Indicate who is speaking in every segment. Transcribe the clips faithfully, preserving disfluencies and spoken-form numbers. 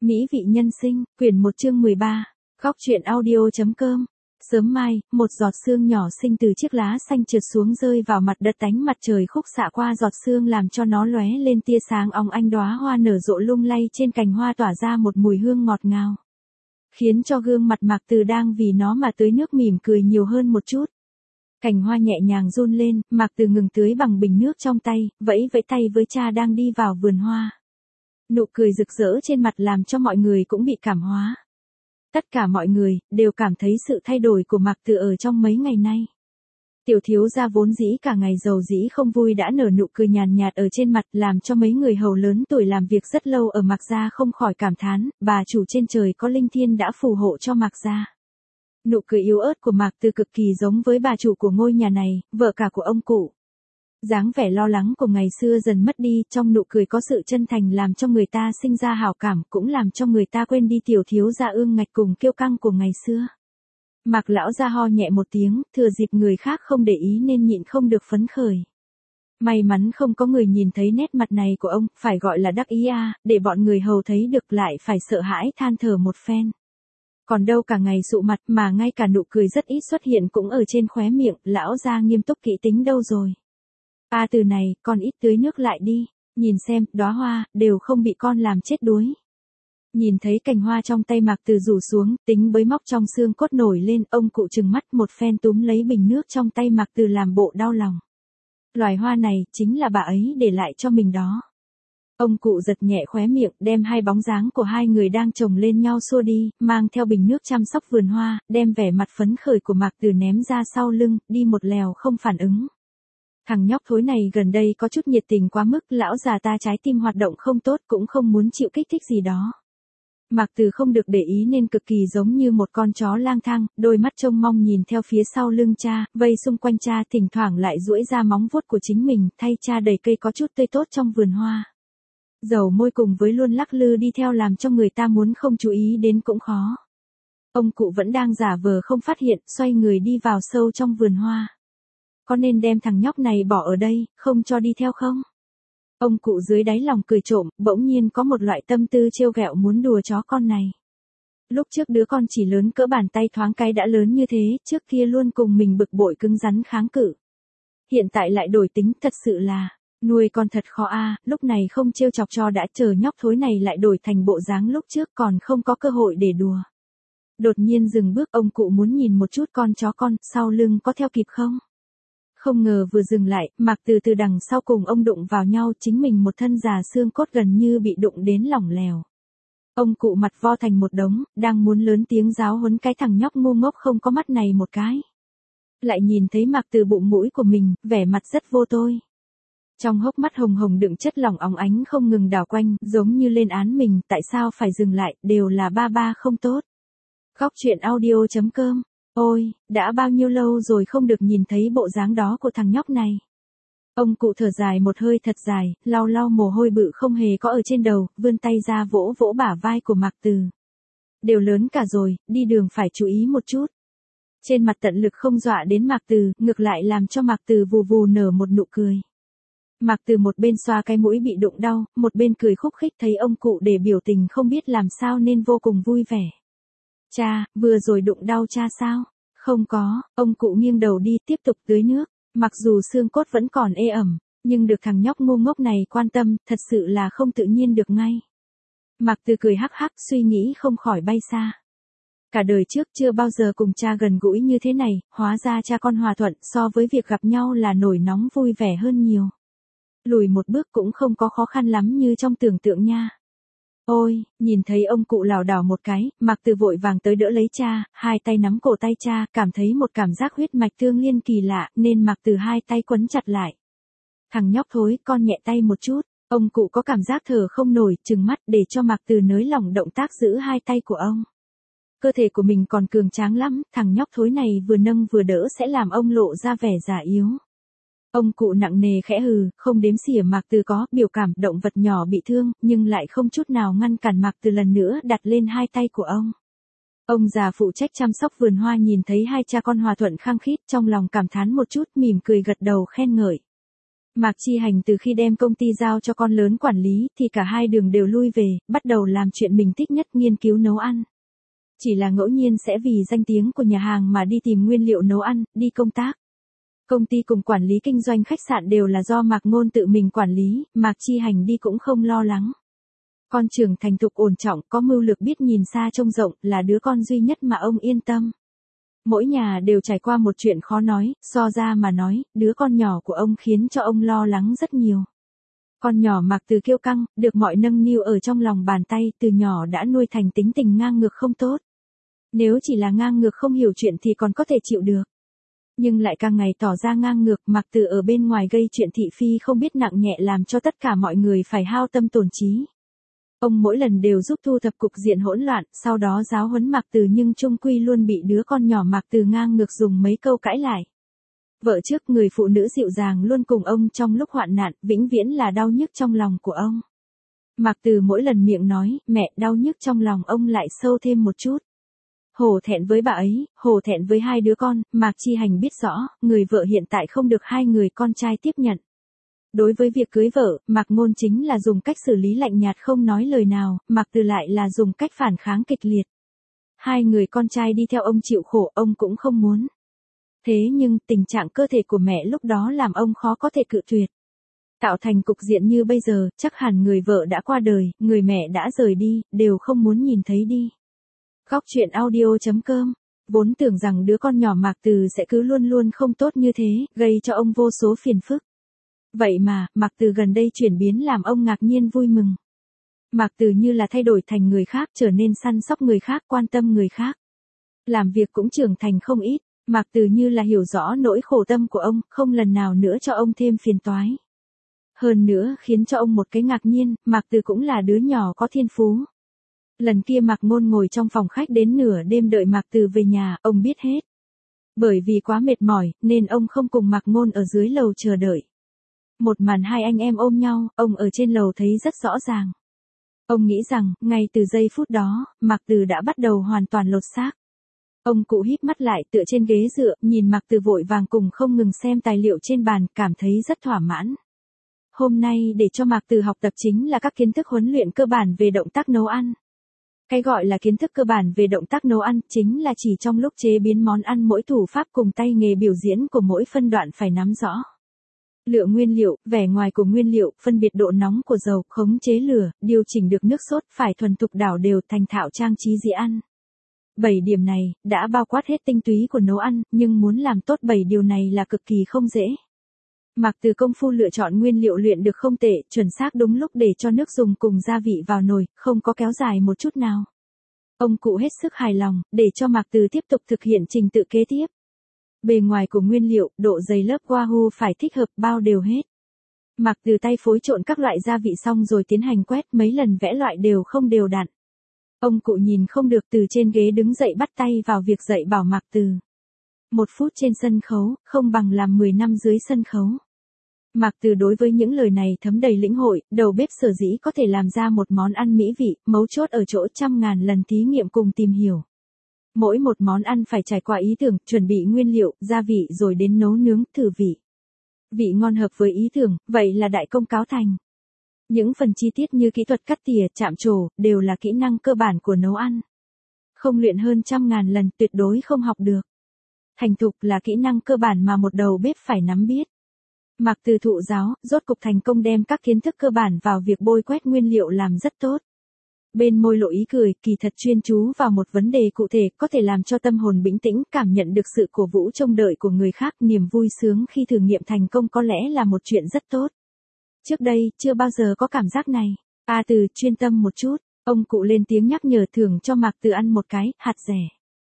Speaker 1: Mỹ vị nhân sinh, quyển một chương mười ba, góc truyện audio.com. Sớm mai, một giọt sương nhỏ xinh từ chiếc lá xanh trượt xuống rơi vào mặt đất, ánh mặt trời khúc xạ qua giọt sương làm cho nó lóe lên tia sáng óng ánh, đóa hoa nở rộ lung lay trên cành hoa tỏa ra một mùi hương ngọt ngào, khiến cho gương mặt Mạc Từ đang vì nó mà tưới nước mỉm cười nhiều hơn một chút. Cành hoa nhẹ nhàng run lên, Mạc Từ ngừng tưới bằng bình nước trong tay, vẫy vẫy tay với cha đang đi vào vườn hoa. Nụ cười rực rỡ trên mặt làm cho mọi người cũng bị cảm hóa. Tất cả mọi người đều cảm thấy sự thay đổi của Mạc Từ ở trong mấy ngày nay. Tiểu thiếu gia vốn dĩ cả ngày giàu dĩ không vui đã nở nụ cười nhàn nhạt ở trên mặt, làm cho mấy người hầu lớn tuổi làm việc rất lâu ở Mạc gia không khỏi cảm thán, bà chủ trên trời có linh thiên đã phù hộ cho Mạc gia. Nụ cười yếu ớt của Mạc Từ cực kỳ giống với bà chủ của ngôi nhà này, vợ cả của ông cụ. Dáng vẻ lo lắng của ngày xưa dần mất đi, trong nụ cười có sự chân thành làm cho người ta sinh ra hảo cảm, cũng làm cho người ta quên đi tiểu thiếu gia ương ngạch cùng kiêu căng của ngày xưa. Mạc lão gia ho nhẹ một tiếng, thừa dịp người khác không để ý nên nhịn không được phấn khởi. May mắn không có người nhìn thấy nét mặt này của ông, phải gọi là đắc ý a, để bọn người hầu thấy được lại phải sợ hãi than thở một phen. Còn đâu cả ngày sụ mặt mà ngay cả nụ cười rất ít xuất hiện cũng ở trên khóe miệng, lão gia nghiêm túc kỹ tính đâu rồi. A Từ này, con ít tưới nước lại đi, nhìn xem, đóa hoa, đều không bị con làm chết đuối. Nhìn thấy cành hoa trong tay Mạc Từ rủ xuống, tính bới móc trong xương cốt nổi lên, ông cụ trừng mắt một phen túm lấy bình nước trong tay Mạc Từ làm bộ đau lòng. Loài hoa này, chính là bà ấy để lại cho mình đó. Ông cụ giật nhẹ khóe miệng, đem hai bóng dáng của hai người đang chồng lên nhau xua đi, mang theo bình nước chăm sóc vườn hoa, đem vẻ mặt phấn khởi của Mạc Từ ném ra sau lưng, đi một lèo không phản ứng. Thằng nhóc thối này gần đây có chút nhiệt tình quá mức, lão già ta trái tim hoạt động không tốt, cũng không muốn chịu kích thích gì đó. Mạc Từ không được để ý nên cực kỳ giống như một con chó lang thang, đôi mắt trông mong nhìn theo phía sau lưng cha, vây xung quanh cha, thỉnh thoảng lại duỗi ra móng vuốt của chính mình, thay cha đầy cây có chút tươi tốt trong vườn hoa. Dầu môi cùng với luôn lắc lư đi theo làm cho người ta muốn không chú ý đến cũng khó. Ông cụ vẫn đang giả vờ không phát hiện, xoay người đi vào sâu trong vườn hoa. Có nên đem thằng nhóc này bỏ ở đây, không cho đi theo không? Ông cụ dưới đáy lòng cười trộm, bỗng nhiên có một loại tâm tư trêu ghẹo muốn đùa chó con này. Lúc trước đứa con chỉ lớn cỡ bàn tay thoáng cái đã lớn như thế, trước kia luôn cùng mình bực bội cứng rắn kháng cự. Hiện tại lại đổi tính, thật sự là, nuôi con thật khó a, lúc này không trêu chọc cho đã, chờ nhóc thối này lại đổi thành bộ dáng lúc trước còn không có cơ hội để đùa. Đột nhiên dừng bước, ông cụ muốn nhìn một chút con chó con, sau lưng có theo kịp không? Không ngờ vừa dừng lại, Mạc Từ từ đằng sau cùng ông đụng vào nhau, chính mình một thân già xương cốt gần như bị đụng đến lỏng lẻo. Ông cụ mặt vo thành một đống, đang muốn lớn tiếng giáo huấn cái thằng nhóc ngu ngốc không có mắt này một cái. Lại nhìn thấy Mạc Từ bụng mũi của mình, vẻ mặt rất vô tôi. Trong hốc mắt hồng hồng đựng chất lỏng óng ánh không ngừng đảo quanh, giống như lên án mình, tại sao phải dừng lại, đều là ba ba không tốt. Góc truyện audio.com. Ôi, đã bao nhiêu lâu rồi không được nhìn thấy bộ dáng đó của thằng nhóc này. Ông cụ thở dài một hơi thật dài, lau lau mồ hôi bự không hề có ở trên đầu, vươn tay ra vỗ vỗ bả vai của Mạc Từ. Đều lớn cả rồi, đi đường phải chú ý một chút. Trên mặt tận lực không dọa đến Mạc Từ, ngược lại làm cho Mạc Từ vù vù nở một nụ cười. Mạc Từ một bên xoa cái mũi bị đụng đau, một bên cười khúc khích, thấy ông cụ để biểu tình không biết làm sao nên vô cùng vui vẻ. Cha, vừa rồi đụng đau cha sao? Không có, ông cụ nghiêng đầu đi tiếp tục tưới nước, mặc dù xương cốt vẫn còn ê ẩm, nhưng được thằng nhóc ngu ngốc này quan tâm, thật sự là không tự nhiên được ngay. Mạc Từ cười hắc hắc, suy nghĩ không khỏi bay xa. Cả đời trước chưa bao giờ cùng cha gần gũi như thế này, hóa ra cha con hòa thuận, so với việc gặp nhau là nổi nóng vui vẻ hơn nhiều. Lùi một bước cũng không có khó khăn lắm như trong tưởng tượng nha. Ôi, nhìn thấy ông cụ lảo đảo một cái, Mạc Từ vội vàng tới đỡ lấy cha, hai tay nắm cổ tay cha, cảm thấy một cảm giác huyết mạch tương liên kỳ lạ, nên Mạc Từ hai tay quấn chặt lại. Thằng nhóc thối, con nhẹ tay một chút, ông cụ có cảm giác thở không nổi, trừng mắt để cho Mạc Từ nới lỏng động tác giữ hai tay của ông. Cơ thể của mình còn cường tráng lắm, thằng nhóc thối này vừa nâng vừa đỡ sẽ làm ông lộ ra vẻ già yếu. Ông cụ nặng nề khẽ hừ, không đếm xỉa Mạc Từ có biểu cảm động vật nhỏ bị thương, nhưng lại không chút nào ngăn cản Mạc Từ lần nữa đặt lên hai tay của ông. Ông già phụ trách chăm sóc vườn hoa nhìn thấy hai cha con hòa thuận khăng khít, trong lòng cảm thán một chút, mỉm cười gật đầu khen ngợi. Mạc Chi Hành từ khi đem công ty giao cho con lớn quản lý thì cả hai đường đều lui về, bắt đầu làm chuyện mình thích nhất, nghiên cứu nấu ăn. Chỉ là ngẫu nhiên sẽ vì danh tiếng của nhà hàng mà đi tìm nguyên liệu nấu ăn, đi công tác. Công ty cùng quản lý kinh doanh khách sạn đều là do Mạc Ngôn tự mình quản lý, Mạc Chi Hành đi cũng không lo lắng. Con trưởng thành thục ổn trọng, có mưu lược, biết nhìn xa trông rộng, là đứa con duy nhất mà ông yên tâm. Mỗi nhà đều trải qua một chuyện khó nói, so ra mà nói, đứa con nhỏ của ông khiến cho ông lo lắng rất nhiều. Con nhỏ Mạc Từ kiêu căng, được mọi nâng niu ở trong lòng bàn tay, từ nhỏ đã nuôi thành tính tình ngang ngược không tốt. Nếu chỉ là ngang ngược không hiểu chuyện thì còn có thể chịu được. Nhưng lại càng ngày tỏ ra ngang ngược, Mạc Từ ở bên ngoài gây chuyện thị phi không biết nặng nhẹ, làm cho tất cả mọi người phải hao tâm tổn trí. Ông mỗi lần đều giúp thu thập cục diện hỗn loạn, sau đó giáo huấn Mạc Từ, nhưng chung quy luôn bị đứa con nhỏ Mạc Từ ngang ngược dùng mấy câu cãi lại. Vợ trước, người phụ nữ dịu dàng luôn cùng ông trong lúc hoạn nạn, vĩnh viễn là đau nhức trong lòng của ông. Mạc Từ mỗi lần miệng nói, mẹ, đau nhức trong lòng ông lại sâu thêm một chút. Hổ thẹn với bà ấy, hổ thẹn với hai đứa con, Mạc Chi Hành biết rõ, người vợ hiện tại không được hai người con trai tiếp nhận. Đối với việc cưới vợ, Mạc Ngôn chính là dùng cách xử lý lạnh nhạt không nói lời nào, Mạc Từ lại là dùng cách phản kháng kịch liệt. Hai người con trai đi theo ông chịu khổ, ông cũng không muốn. Thế nhưng, tình trạng cơ thể của mẹ lúc đó làm ông khó có thể cự tuyệt. Tạo thành cục diện như bây giờ, chắc hẳn người vợ đã qua đời, người mẹ đã rời đi, đều không muốn nhìn thấy đi. Góc truyện audio chấm com. Vốn tưởng rằng đứa con nhỏ Mạc Từ sẽ cứ luôn luôn không tốt như thế, gây cho ông vô số phiền phức. Vậy mà, Mạc Từ gần đây chuyển biến làm ông ngạc nhiên vui mừng. Mạc Từ như là thay đổi thành người khác, trở nên săn sóc người khác, quan tâm người khác. Làm việc cũng trưởng thành không ít, Mạc Từ như là hiểu rõ nỗi khổ tâm của ông, không lần nào nữa cho ông thêm phiền toái. Hơn nữa, khiến cho ông một cái ngạc nhiên, Mạc Từ cũng là đứa nhỏ có thiên phú. Lần kia Mạc Ngôn ngồi trong phòng khách đến nửa đêm đợi Mạc Từ về nhà, ông biết hết. Bởi vì quá mệt mỏi, nên ông không cùng Mạc Ngôn ở dưới lầu chờ đợi. Một màn hai anh em ôm nhau, ông ở trên lầu thấy rất rõ ràng. Ông nghĩ rằng, ngay từ giây phút đó, Mạc Từ đã bắt đầu hoàn toàn lột xác. Ông cụ híp mắt lại, tựa trên ghế dựa, nhìn Mạc Từ vội vàng cùng không ngừng xem tài liệu trên bàn, cảm thấy rất thỏa mãn. Hôm nay để cho Mạc Từ học tập chính là các kiến thức huấn luyện cơ bản về động tác nấu ăn. Cái gọi là kiến thức cơ bản về động tác nấu ăn, chính là chỉ trong lúc chế biến món ăn mỗi thủ pháp cùng tay nghề biểu diễn của mỗi phân đoạn phải nắm rõ. Lựa nguyên liệu, vẻ ngoài của nguyên liệu, phân biệt độ nóng của dầu, khống chế lửa, điều chỉnh được nước sốt, phải thuần thục đảo đều, thành thạo trang trí dĩa ăn. bảy điểm này, đã bao quát hết tinh túy của nấu ăn, nhưng muốn làm tốt bảy điều này là cực kỳ không dễ. Mạc Từ công phu lựa chọn nguyên liệu luyện được không tệ, chuẩn xác đúng lúc để cho nước dùng cùng gia vị vào nồi, không có kéo dài một chút nào. Ông cụ hết sức hài lòng, để cho Mạc Từ tiếp tục thực hiện trình tự kế tiếp. Bề ngoài của nguyên liệu, độ dày lớp Wahoo phải thích hợp, bao đều hết. Mạc Từ tay phối trộn các loại gia vị xong rồi tiến hành quét, mấy lần vẽ loại đều không đều đặn. Ông cụ nhìn không được, từ trên ghế đứng dậy bắt tay vào việc dạy bảo Mạc Từ. Một phút trên sân khấu, không bằng làm mười năm dưới sân khấu. Mạc Từ đối với những lời này thấm đầy lĩnh hội, đầu bếp sở dĩ có thể làm ra một món ăn mỹ vị, mấu chốt ở chỗ trăm ngàn lần thí nghiệm cùng tìm hiểu. Mỗi một món ăn phải trải qua ý tưởng, chuẩn bị nguyên liệu, gia vị rồi đến nấu nướng, thử vị. Vị ngon hợp với ý tưởng, vậy là đại công cáo thành. Những phần chi tiết như kỹ thuật cắt tỉa, chạm trổ, đều là kỹ năng cơ bản của nấu ăn. Không luyện hơn trăm ngàn lần, tuyệt đối không học được. Thành thục là kỹ năng cơ bản mà một đầu bếp phải nắm biết. Mạc Từ thụ giáo, rốt cục thành công đem các kiến thức cơ bản vào việc bôi quét nguyên liệu làm rất tốt. Bên môi lộ ý cười, kỳ thật chuyên chú vào một vấn đề cụ thể, có thể làm cho tâm hồn bình tĩnh, cảm nhận được sự cổ vũ trông đợi của người khác, niềm vui sướng khi thử nghiệm thành công có lẽ là một chuyện rất tốt. Trước đây, chưa bao giờ có cảm giác này. A Từ, chuyên tâm một chút, ông cụ lên tiếng nhắc nhở, thưởng cho Mạc Từ ăn một cái, hạt rẻ.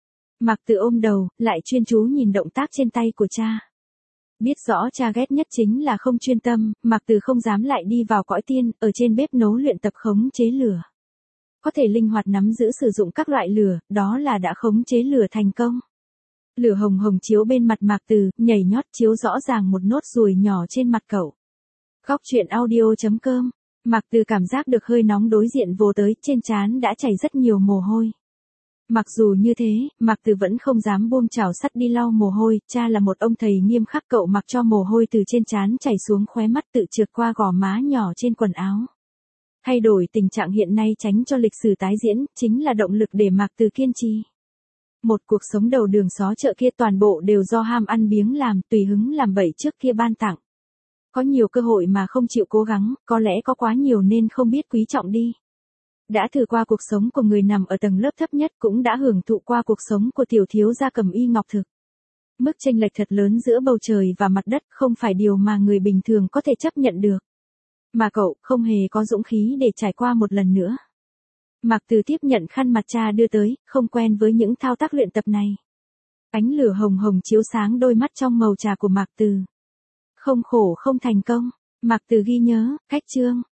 Speaker 1: Mạc Từ ôm đầu, lại chuyên chú nhìn động tác trên tay của cha. Biết rõ cha ghét nhất chính là không chuyên tâm, Mạc Từ không dám lại đi vào cõi tiên, ở trên bếp nấu luyện tập khống chế lửa. Có thể linh hoạt nắm giữ sử dụng các loại lửa, đó là đã khống chế lửa thành công. Lửa hồng hồng chiếu bên mặt Mạc Từ, nhảy nhót chiếu rõ ràng một nốt ruồi nhỏ trên mặt cậu. Góc truyện audio chấm com. Mạc Từ cảm giác được hơi nóng đối diện vồ tới, trên trán đã chảy rất nhiều mồ hôi. Mặc dù như thế, Mạc Từ vẫn không dám buông chảo sắt đi lau mồ hôi, cha là một ông thầy nghiêm khắc, cậu mặc cho mồ hôi từ trên trán chảy xuống khóe mắt tự trượt qua gò má nhỏ trên quần áo. Thay đổi tình trạng hiện nay tránh cho lịch sử tái diễn, chính là động lực để Mạc Từ kiên trì. Một cuộc sống đầu đường xó chợ kia toàn bộ đều do ham ăn biếng làm, tùy hứng làm bậy trước kia ban tặng. Có nhiều cơ hội mà không chịu cố gắng, có lẽ có quá nhiều nên không biết quý trọng đi. Đã thử qua cuộc sống của người nằm ở tầng lớp thấp nhất, cũng đã hưởng thụ qua cuộc sống của tiểu thiếu gia cầm y ngọc thực. Mức chênh lệch thật lớn giữa bầu trời và mặt đất không phải điều mà người bình thường có thể chấp nhận được. Mà cậu không hề có dũng khí để trải qua một lần nữa. Mạc Từ tiếp nhận khăn mặt cha đưa tới, không quen với những thao tác luyện tập này. Ánh lửa hồng hồng chiếu sáng đôi mắt trong màu trà của Mạc Từ. Không khổ không thành công. Mạc Từ ghi nhớ, cách chương.